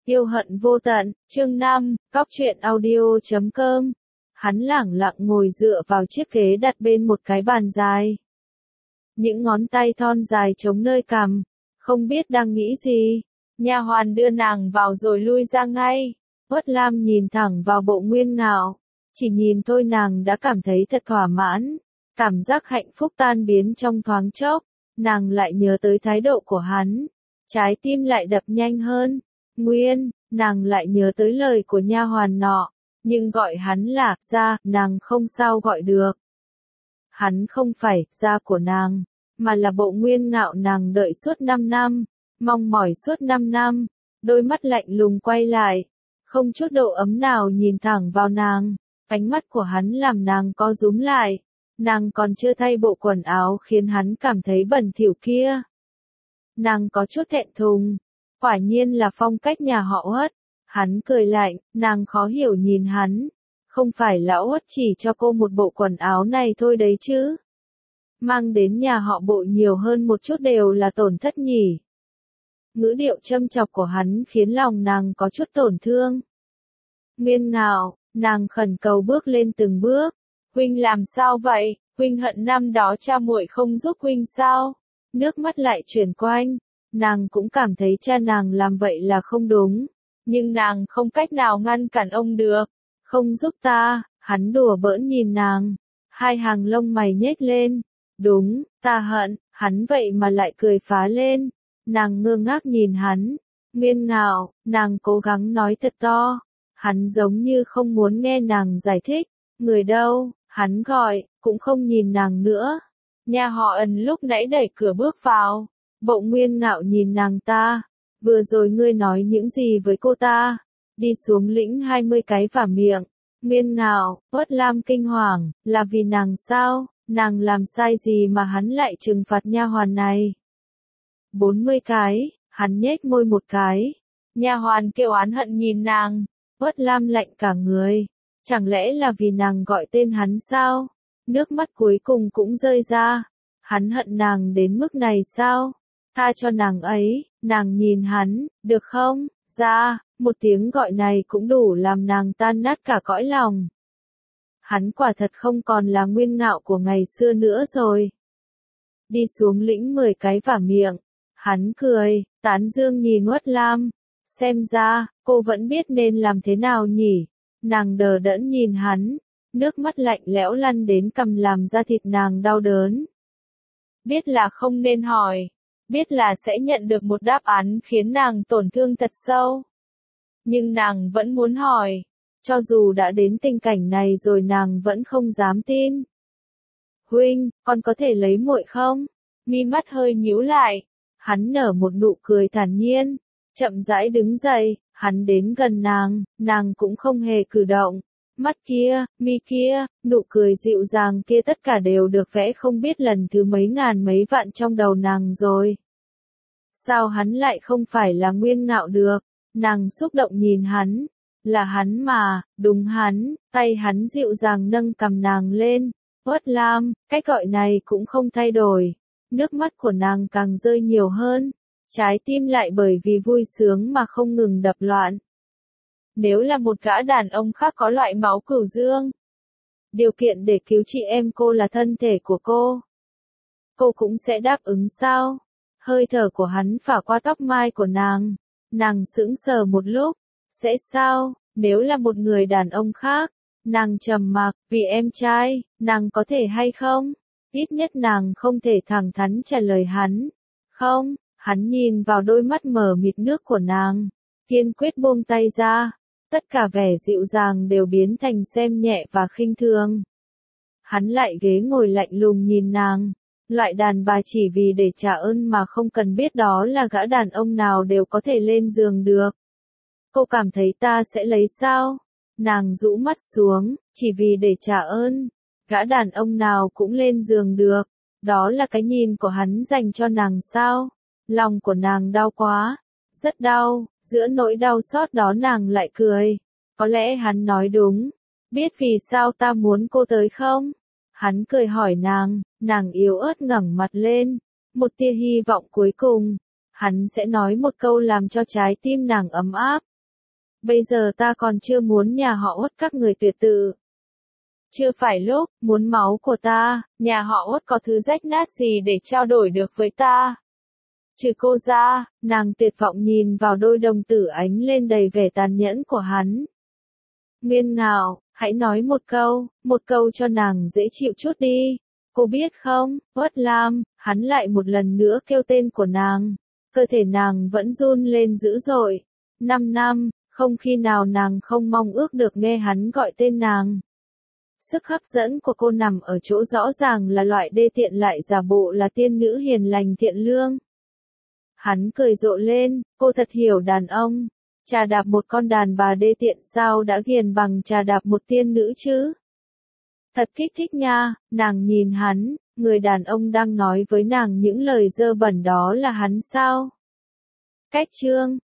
Yêu hận vô tận, chương 5, Cóc truyện audio.com. Hắn lẳng lặng ngồi dựa vào chiếc ghế đặt bên một cái bàn dài. Những ngón tay thon dài chống nơi cằm, không biết đang nghĩ gì. Nha hoàn đưa nàng vào rồi lui ra ngay. Uất Lam nhìn thẳng vào Bộ Nguyên Ngạo, chỉ nhìn thôi nàng đã cảm thấy thật thỏa mãn. Cảm giác hạnh phúc tan biến trong thoáng chốc, nàng lại nhớ tới thái độ của hắn. Trái tim lại đập nhanh hơn. Nguyên, nàng lại nhớ tới lời của nha hoàn nọ, nhưng gọi hắn là gia, nàng không sao gọi được. Hắn không phải gia của nàng, mà là Bộ Nguyên Ngạo nàng đợi suốt 5 năm, mong mỏi suốt 5 năm, đôi mắt lạnh lùng quay lại, không chút độ ấm nào nhìn thẳng vào nàng, ánh mắt của hắn làm nàng co rúm lại, nàng còn chưa thay bộ quần áo khiến hắn cảm thấy bẩn thỉu kia. Nàng có chút thẹn thùng. Quả nhiên là phong cách nhà họ Uất. Hắn cười lạnh, nàng khó hiểu nhìn hắn. Không phải lão Uất chỉ cho cô một bộ quần áo này thôi đấy chứ. Mang đến nhà họ Bộ nhiều hơn một chút đều là tổn thất nhỉ. Ngữ điệu châm chọc của hắn khiến lòng nàng có chút tổn thương. Nguyên Ngạo, nàng khẩn cầu bước lên từng bước. Huynh làm sao vậy? Huynh hận năm đó cha muội không giúp huynh sao? Nước mắt lại chuyển quanh. Nàng cũng cảm thấy cha nàng làm vậy là không đúng, nhưng nàng không cách nào ngăn cản ông được. Không giúp ta, hắn đùa bỡn nhìn nàng, hai hàng lông mày nhếch lên. Đúng, ta hận, hắn vậy mà lại cười phá lên. Nàng ngơ ngác nhìn hắn. Nguyên Ngạo, nàng cố gắng nói thật to. Hắn giống như không muốn nghe nàng giải thích. Người đâu, hắn gọi, cũng không nhìn nàng nữa. Nhà họ Ân lúc nãy đẩy cửa bước vào. Bộ Nguyên Ngạo nhìn nàng ta. Vừa rồi ngươi nói những gì với cô ta? Đi xuống lĩnh 20 cái vả miệng. Nguyên Ngạo, Uất Lam kinh hoàng, là vì nàng sao? Nàng làm sai gì mà hắn lại trừng phạt nha hoàn này? 40 cái, hắn nhếch môi một cái. Nha hoàn kêu oán hận nhìn nàng. Uất Lam lạnh cả người. Chẳng lẽ là vì nàng gọi tên hắn sao? Nước mắt cuối cùng cũng rơi ra. Hắn hận nàng đến mức này sao? Tha cho nàng ấy, nàng nhìn hắn, được không? Ra, một tiếng gọi này cũng đủ làm nàng tan nát cả cõi lòng. Hắn quả thật không còn là Nguyên Ngạo của ngày xưa nữa rồi. Đi xuống lĩnh 10 cái vả miệng. Hắn cười, tán dương nhìn Uất Lam. Xem ra, cô vẫn biết nên làm thế nào nhỉ? Nàng đờ đẫn nhìn hắn. Nước mắt lạnh lẽo lăn đến cằm làm da thịt nàng đau đớn. Biết là không nên hỏi. Biết là sẽ nhận được một đáp án khiến nàng tổn thương thật sâu. Nhưng nàng vẫn muốn hỏi. Cho dù đã đến tình cảnh này rồi nàng vẫn không dám tin. Huynh, con có thể lấy muội không? Mi mắt hơi nhíu lại. Hắn nở một nụ cười thản nhiên. Chậm rãi đứng dậy, hắn đến gần nàng cũng không hề cử động. Mắt kia, mi kia, nụ cười dịu dàng kia tất cả đều được vẽ không biết lần thứ mấy ngàn mấy vạn trong đầu nàng rồi. Sao hắn lại không phải là Nguyên Ngạo được? Nàng xúc động nhìn hắn. Là hắn mà, đúng hắn, tay hắn dịu dàng nâng cầm nàng lên. Uất Lam, cách gọi này cũng không thay đổi. Nước mắt của nàng càng rơi nhiều hơn. Trái tim lại bởi vì vui sướng mà không ngừng đập loạn. Nếu là một gã đàn ông khác có loại máu cửu dương, điều kiện để cứu chị em cô là thân thể của cô cũng sẽ đáp ứng sao? Hơi thở của hắn phả qua tóc mai của nàng sững sờ một lúc. Sẽ sao, nếu là một người đàn ông khác? Nàng trầm mặc, vì em trai, nàng có thể hay không? Ít nhất nàng không thể thẳng thắn trả lời hắn. Không, hắn nhìn vào đôi mắt mờ mịt nước của nàng, kiên quyết buông tay ra. Tất cả vẻ dịu dàng đều biến thành xem nhẹ và khinh thường. Hắn lại ghế ngồi lạnh lùng nhìn nàng. Loại đàn bà chỉ vì để trả ơn mà không cần biết đó là gã đàn ông nào đều có thể lên giường được. Cô cảm thấy ta sẽ lấy sao? Nàng rũ mắt xuống, chỉ vì để trả ơn. Gã đàn ông nào cũng lên giường được. Đó là cái nhìn của hắn dành cho nàng sao? Lòng của nàng đau quá. Rất đau, giữa nỗi đau xót đó nàng lại cười. Có lẽ hắn nói đúng. Biết vì sao ta muốn cô tới không? Hắn cười hỏi nàng yếu ớt ngẩng mặt lên. Một tia hy vọng cuối cùng. Hắn sẽ nói một câu làm cho trái tim nàng ấm áp. Bây giờ ta còn chưa muốn nhà họ Uất các người tuyệt tự. Chưa phải lúc, muốn máu của ta, nhà họ Uất có thứ rách nát gì để trao đổi được với ta. Trừ cô ra, nàng tuyệt vọng nhìn vào đôi đồng tử ánh lên đầy vẻ tàn nhẫn của hắn. Nguyên Ngạo, hãy nói một câu cho nàng dễ chịu chút đi. Cô biết không, Uất Lam, hắn lại một lần nữa kêu tên của nàng. Cơ thể nàng vẫn run lên dữ dội. 5 năm, không khi nào nàng không mong ước được nghe hắn gọi tên nàng. Sức hấp dẫn của cô nằm ở chỗ rõ ràng là loại đê tiện lại giả bộ là tiên nữ hiền lành thiện lương. Hắn cười rộ lên, cô thật hiểu đàn ông. Trà đạp một con đàn bà đê tiện sao đã ghiền bằng trà đạp một tiên nữ chứ? Thật kích thích nha, nàng nhìn hắn, người đàn ông đang nói với nàng những lời dơ bẩn đó là hắn sao? Cách chương